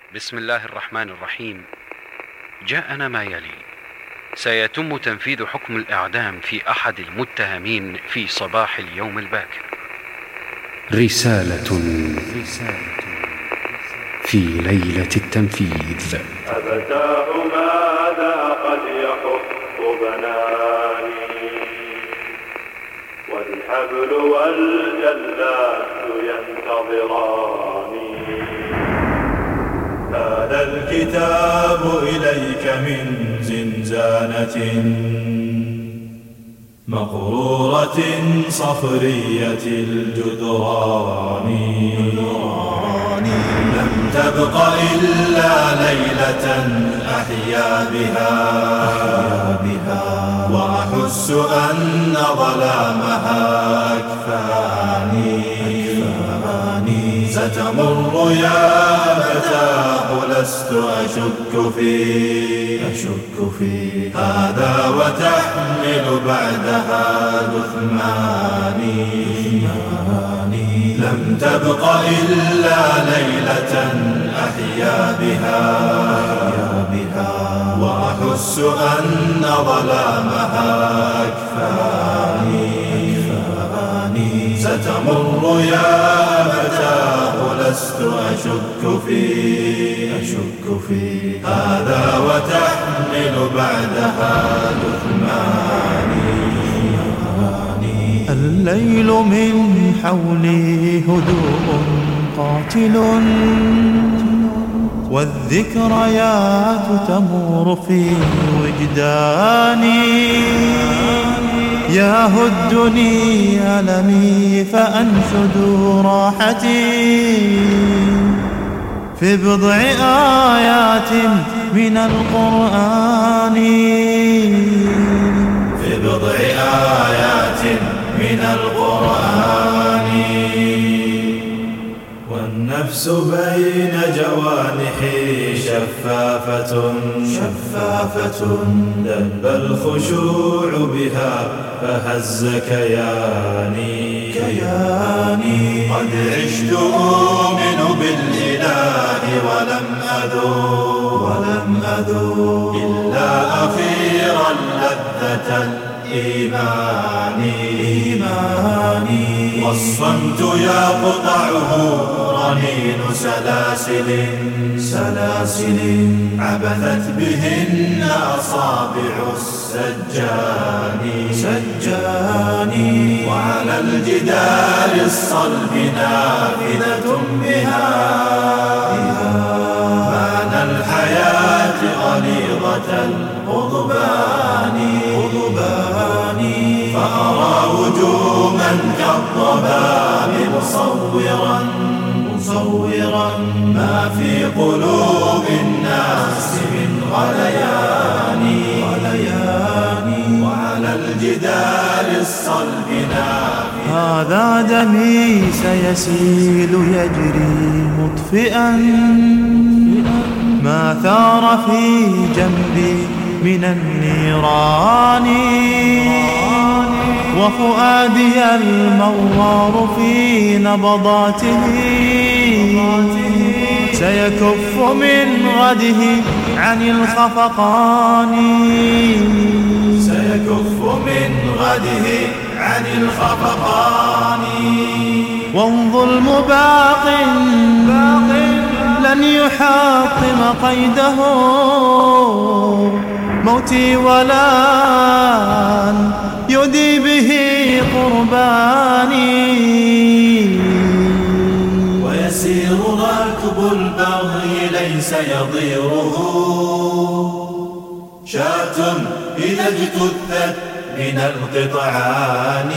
بسم الله الرحمن الرحيم. جاءنا ما يلي: سيتم تنفيذ حكم الإعدام في أحد المتهمين في صباح اليوم الباكر. رسالة في ليلة التنفيذ. أبتاه ماذا قد يحط بناني، والحبل والجلاد ينتظراني. هذا الكتاب إليك من زنزانة مقرورة صفرية الجدران. لم تبق إلا ليلة أحيا بها وأحس أن ظلامها أكفاني. ستمر يا فتاه لست أشك في هذا، وتحمل بعدها جثماني. لم تبق إلا ليلة أحيا بها وأحس أن ظلامها أكفاني. ستمر يا فتاه لست أشك في هذا، وتحمل بعدها جثماني. الليل من حولي هدوء قاتل، والذكريات تمر في وجداني. يهدني ألمي فأنشد راحتي في بضع آيات من القرآن. في بضع آيات من القرآن. والنفس بين جوانحي شفافة دب الخشوع بها فهز كياني. قد عشت أؤمن بالإله ولم أذوق إلا أخيرا لذة الإيمان. والصمت يقطعه رنين سلاسل عبثت بهن أصابع السجان. وعلى الجدار الصلب نافذة بها معنى الحياة غليظة القضبان. فأرى وجوما كالضباب مصورا ما في قلوب الناس من غليان. وعلى الجدار الصلب نافذة. هذا دمي سيسيل يجري مطفئا ما ثار في جنبي من النيران. وفؤادي الموار في نبضاته سيكف من غده عن الخفقان. والظلم باق لن يحاطم قيده. موتي ولن يدي به قرباني. ويسير راكب البغي ليس يضيره شاة إذا اجتثت من القطعان.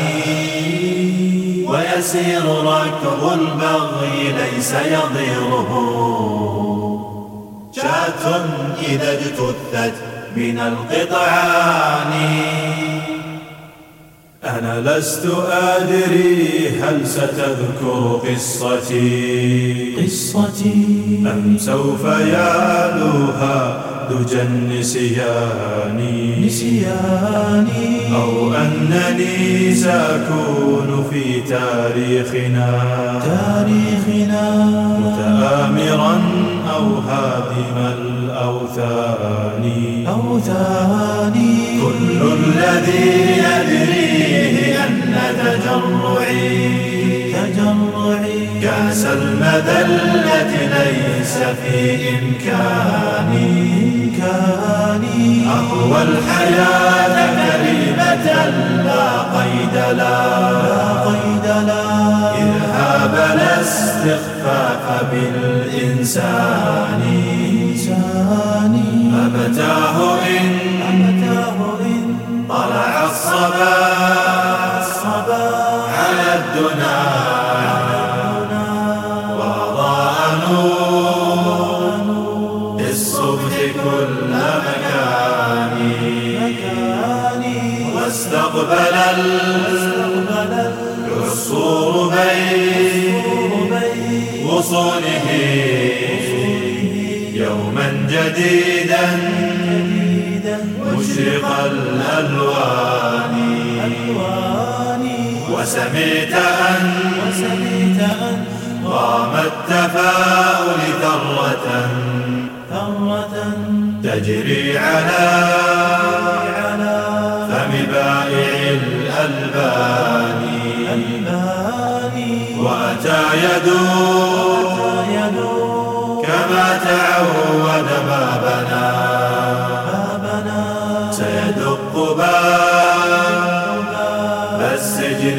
ويسير راكب البغي ليس يضيره شاة إذا اجتثت من القطعان. أنا لست أدري هل ستذكر قصتي أم سوف يعلوها دجى النسيان. أو أنني سأكون في تاريخنا متآمرا أو هادم الأوثان. كل الذي يدريه أن تجرعي كأس المذلة ليس في إمكاني أهوى الحياة كريمة لا قيد لا إرهاب لا استخفاف بالإنسان. أمتاه إن طلع الصباح على الدنا وأضاء نور الصبح كل مكان. واستقبل العصور بين غصونه يوما جديدا مشرق الألوان. وسمعت أن قام التفاؤل ثرة تجري على فم بائع الألبان. وأتى يدور كما تعود ما بنى سيدق باب السجن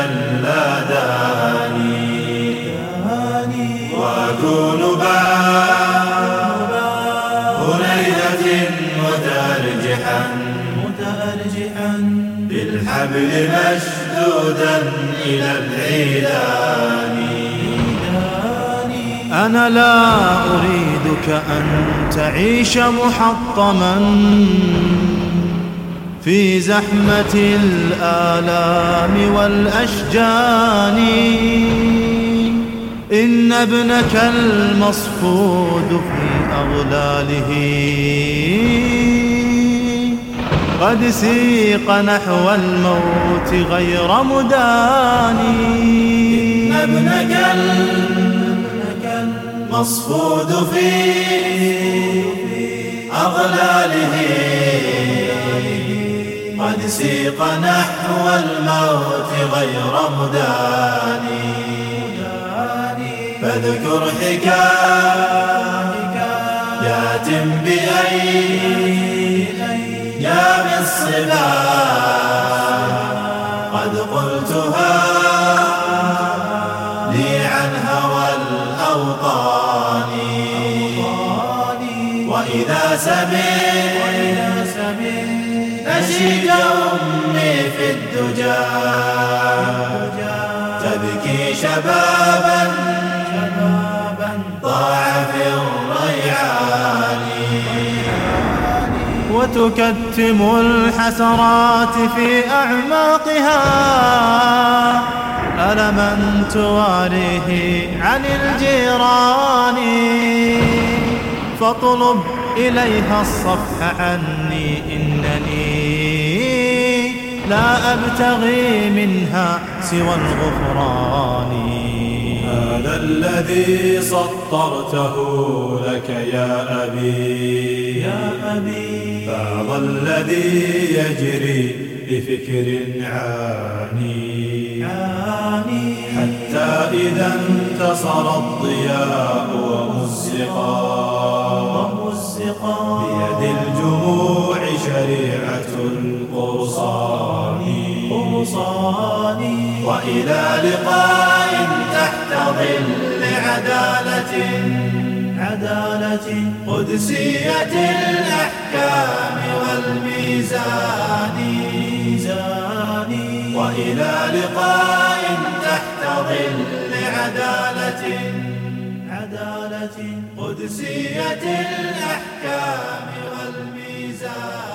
جلاداني. وأكون باب هنيهة متأرجحا بالحبل مشدودا إلى العيدان. أنا لا أريدك أن تعيش محطما في زحمة الآلام والأشجان. إن ابنك المصفود في أغلاله قد سيق نحو الموت غير مداني. إن ابنك المصفود في أغلاله قد سيق نحو الموت غير مداني. فاذكر حكايات بأيام الصبا قد قلتها لي عن هوى الأوطان. وإذا سمعت نشيد أمي في الدجى تبكي شبابا ضاع في الريعان. وتكتم الحسرات في أعماقها ألما تواريه عن الجيران. فاطلب إليها الصفح عني إنني لا أبتغي منها سوى الغفران. هذا الذي سطرته لك يا أبي هذا الذي يجري بفكر عاني حتى إذا انتصر الضياء ومزقا بيد الجموع شريعة القرصان. وإلى لقاء تحت ظل عدالة قدسية الأحكام والميزان. وإلى لقاء تحت ظل عدالة قدسية الأحكام والميزان.